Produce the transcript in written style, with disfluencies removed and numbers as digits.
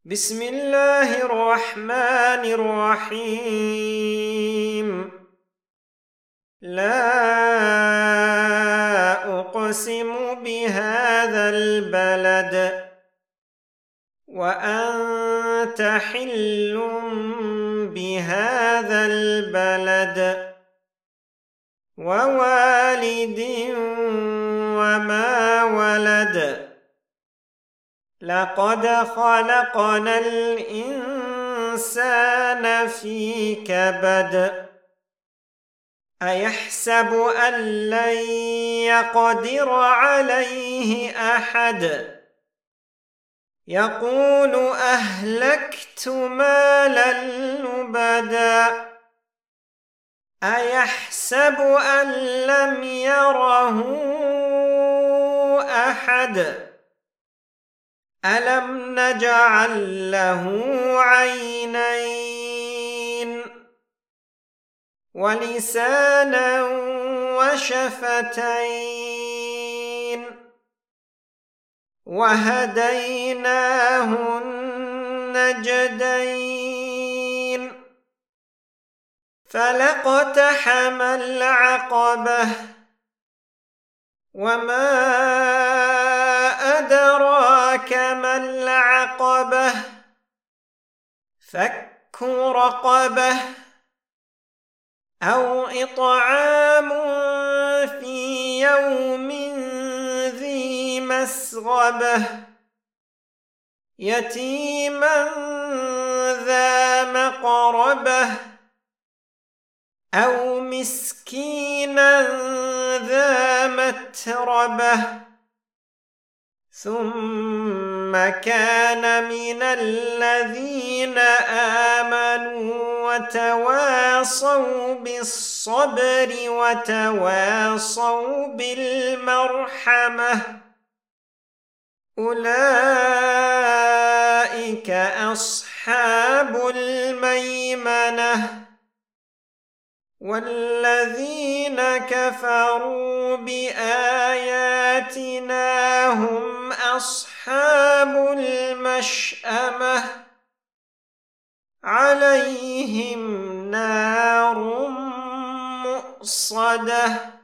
بسم الله الرحمن الرحيم. لا أقسم بهذا البلد وأنت حل بهذا البلد ووالد وما ولد. لقد خلقنا الإنسان في كبد. أيحسب أن لن يقدر عليه أحد. يقول أهلكت مالا لبدا. أيحسب أن لم يره أحد. ألم نجعل له عينين ولسانا وشفتين وهديناه النجدين. فلاقتحم العقبة وما أدراك ما العقبة. فك رقبة أو إطعام في يوم ذي مسغبة يتيما ذا مقربة أو مسكينا ذا متربة. ثم كان من الذين آمنوا وتواصوا بالصبر وتواصوا بالمرحمة. أولئك أصحاب الميمنة. والذين كفروا بآياتنا هم أصحاب المشأمة. عليهم نار مؤصدة.